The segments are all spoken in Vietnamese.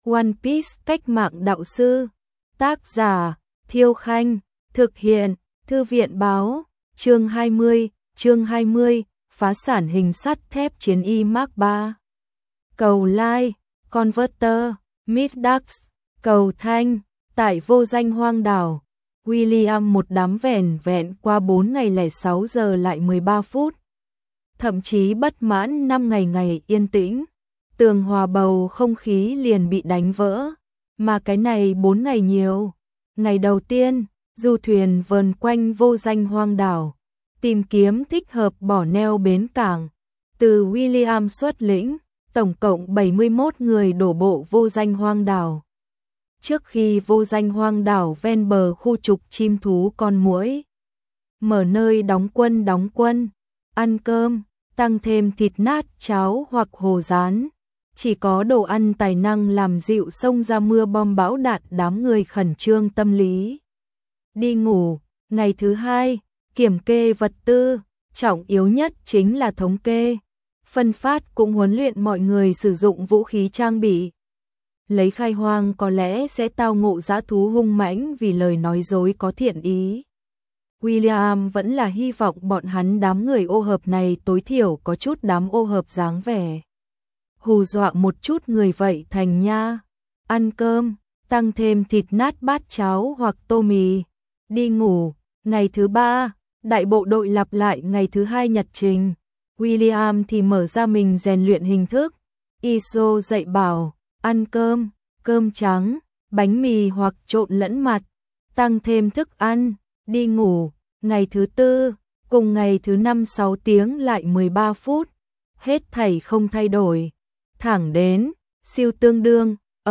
One Piece cách mạng đạo sư. Tác giả Thiêu Khanh. Thực hiện Thư viện Báo. Chương 20, phá sản hình sắt thép chiến y Mark 3. Cầu like, Converter, Middax, cầu thanh, tại vô danh hoang đảo. William một đám vẻn vẹn qua 4 ngày lẻ 6 giờ lại 13 phút. Thậm chí bất mãn 5 ngày yên tĩnh. Tường hòa bầu không khí liền bị đánh vỡ. Mà cái này 4 ngày nhiều. Ngày đầu tiên, du thuyền vờn quanh vô danh hoang đảo. Tìm kiếm thích hợp bỏ neo bến cảng. Từ William xuất lĩnh, tổng cộng 71 người đổ bộ vô danh hoang đảo. Trước khi vô danh hoang đảo ven bờ khu trục chim thú con muỗi. Mở nơi đóng quân, ăn cơm, tăng thêm thịt nát, cháo hoặc hồ rán. Chỉ có đồ ăn tài năng làm dịu xông ra mưa bom bão đạn đám người khẩn trương tâm lý. Đi ngủ, ngày thứ 2, kiểm kê vật tư, trọng yếu nhất chính là thống kê. Phân phát cũng huấn luyện mọi người sử dụng vũ khí trang bị. Lấy khai hoang có lẽ sẽ tao ngộ dã thú hung mãnh vì lời nói dối có thiện ý. William vẫn là hy vọng bọn hắn đám người ô hợp này tối thiểu có chút đám ô hợp dáng vẻ. Hù dọa một chút người vậy thành nha. Ăn cơm, tăng thêm thịt nát bát cháo hoặc tô mì. Đi ngủ, ngày thứ 3, đại bộ đội lặp lại ngày thứ 2 nhật trình. William thì mở ra mình rèn luyện hình thức. Iso dạy bảo, ăn cơm, cơm trắng, bánh mì hoặc trộn lẫn mặt, tăng thêm thức ăn, đi ngủ, ngày thứ 4, cùng ngày thứ 5 6 tiếng lại 13 phút, hết thảy không thay đổi, thẳng đến, siêu tương đương,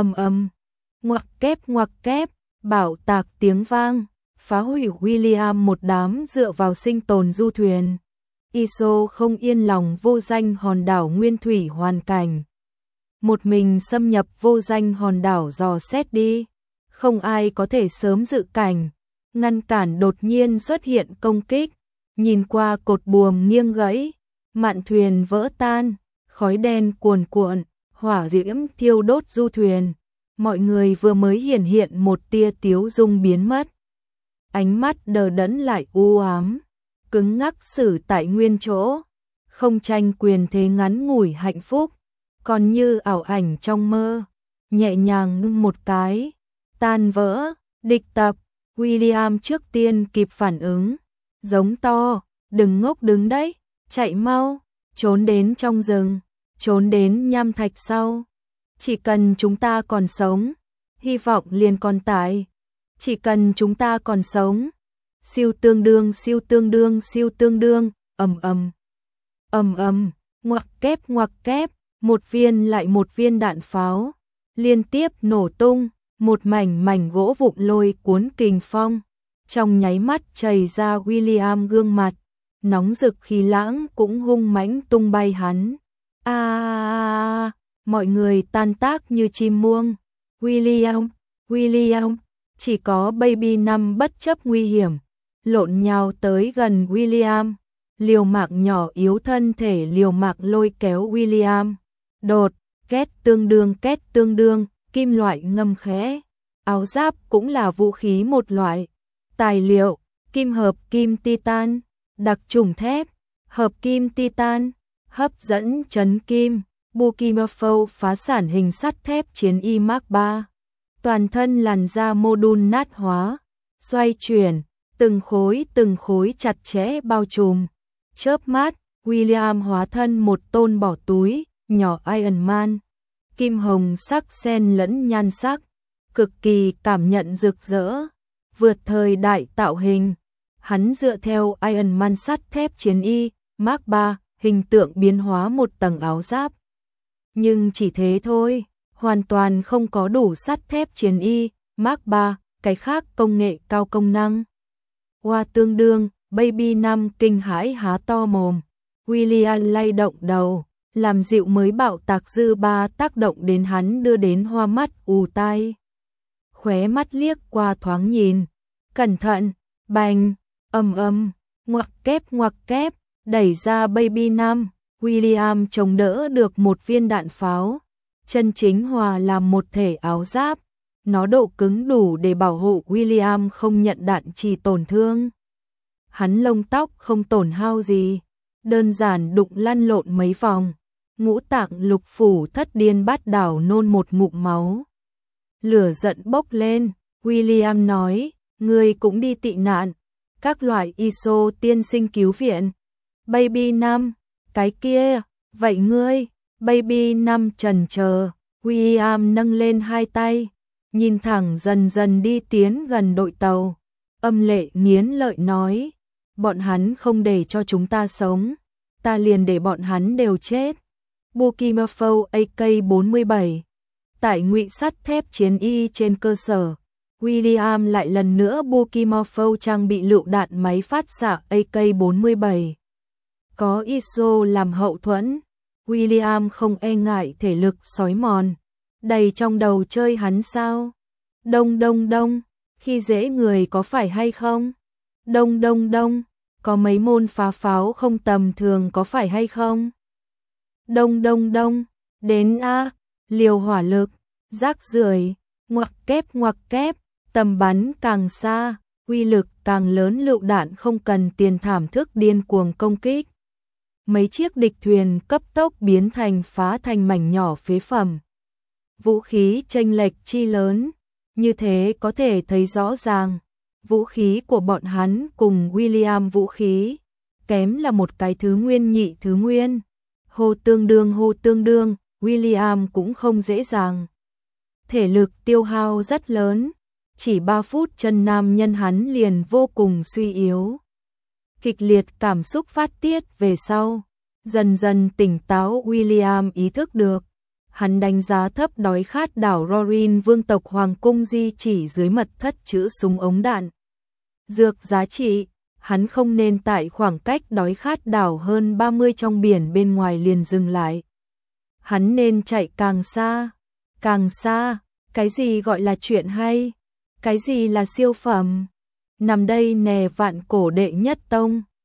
ngoặc kép, bảo tạc tiếng vang, phá hủy William một đám dựa vào sinh tồn du thuyền. Iso không yên lòng vô danh hòn đảo nguyên thủy hoàn cảnh. Một mình xâm nhập vô danh hòn đảo dò xét đi. Không ai có thể sớm dự cảnh, ngăn cản đột nhiên xuất hiện công kích. Nhìn qua cột buồm nghiêng gãy, mạn thuyền vỡ tan, khói đen cuồn cuộn, hỏa diễm thiêu đốt du thuyền. Mọi người vừa mới hiện một tia tiếu dung biến mất. Ánh mắt đờ đẫn lại u ám, cứng ngắc xử tại nguyên chỗ, không tranh quyền thế ngắn ngủi hạnh phúc, còn như ảo ảnh trong mơ, nhẹ nhàng một cái, tan vỡ, địch tập. William trước tiên kịp phản ứng, giống to, đừng ngốc đứng đấy, chạy mau, trốn đến trong rừng, trốn đến nham thạch sau. Chỉ cần chúng ta còn sống, hy vọng liền còn tại. Chỉ cần chúng ta còn sống. Siêu tương đương, ngoặc kép, một viên lại một viên đạn pháo, liên tiếp nổ tung, một mảnh gỗ vụn lôi cuốn kình phong, trong nháy mắt chảy ra William gương mặt, nóng rực khí lãng cũng hung mãnh tung bay hắn. Mọi người tan tác như chim muông. William, chỉ có Baby Năm bất chấp nguy hiểm, lộn nhào tới gần William, liều mạng nhỏ yếu thân thể liều mạng lôi kéo William. Đột, két tương đương, kim loại ngâm khẽ. Áo giáp cũng là vũ khí một loại. Tài liệu, kim hợp kim titan, đặc trùng thép, hợp kim titan, hấp dẫn chấn kim, Bukimorpho phá sản hình sắt thép chiến y Mark 3. Toàn thân làn da mô đun nát hóa, xoay chuyển, từng khối chặt chẽ bao trùm. Chớp mắt, William hóa thân một tôn bỏ túi, nhỏ Iron Man. Kim hồng sắc xen lẫn nhan sắc, cực kỳ cảm nhận rực rỡ, vượt thời đại tạo hình. Hắn dựa theo Iron Man sắt thép chiến y, Mark 3, hình tượng biến hóa một tầng áo giáp. Nhưng chỉ thế thôi, hoàn toàn không có đủ sắt thép chiến y, Mark 3, cái khác công nghệ cao công năng. Hoa tương đương, Baby Năm kinh hãi há to mồm. William lay động đầu, làm dịu mới bạo tạc dư ba tác động đến hắn đưa đến hoa mắt ù tai. Khóe mắt liếc qua thoáng nhìn, cẩn thận, bành, ngoặc kép, đẩy ra Baby Năm. William chống đỡ được một viên đạn pháo, chân chính hòa làm một thể áo giáp. Nó độ cứng đủ để bảo hộ William không nhận đạn trì tổn thương. Hắn lông tóc không tổn hao gì, đơn giản đụng lăn lộn mấy vòng. Ngũ tạng lục phủ thất điên bát đảo nôn một ngụm máu. Lửa giận bốc lên, William nói, ngươi cũng đi tị nạn. Các loại ISO tiên sinh cứu viện. Baby Năm, cái kia, vậy ngươi, Baby Năm trần chờ. William nâng lên hai tay, nhìn thẳng dần dần đi tiến gần đội tàu. Âm lệ nghiến lợi nói, bọn hắn không để cho chúng ta sống, ta liền để bọn hắn đều chết. Bukimafo AK-47. Tại ngụy sắt thép chiến y trên cơ sở, William lại lần nữa Bukimafo trang bị lựu đạn máy phát xạ AK-47. Có ISO làm hậu thuẫn, William không e ngại thể lực sói mòn. Đầy trong đầu chơi hắn sao? Đông đông đông, khi dễ người có phải hay không? Đông đông đông, có mấy môn phá pháo không tầm thường có phải hay không? Đông đông đông, đến a, liều hỏa lực, rác rưởi, ngoặc kép, tầm bắn càng xa, uy lực càng lớn, lựu đạn không cần tiền thảm thức điên cuồng công kích. Mấy chiếc địch thuyền cấp tốc biến thành phá thành mảnh nhỏ phế phẩm. Vũ khí chênh lệch chi lớn, như thế có thể thấy rõ ràng, vũ khí của bọn hắn cùng William vũ khí, kém là một cái thứ nguyên nhị thứ nguyên. Hô tương đương, William cũng không dễ dàng. Thể lực tiêu hao rất lớn, chỉ 3 phút chân nam nhân hắn liền vô cùng suy yếu. Kịch liệt cảm xúc phát tiết về sau, dần dần tỉnh táo William ý thức được. Hắn đánh giá thấp đói khát đảo Rorin vương tộc Hoàng cung di chỉ dưới mật thất chữ súng ống đạn. Dược giá trị, hắn không nên tại khoảng cách đói khát đảo hơn 30 trong biển bên ngoài liền dừng lại. Hắn nên chạy càng xa, cái gì gọi là chuyện hay, cái gì là siêu phẩm. Nằm đây nè vạn cổ đệ nhất tông.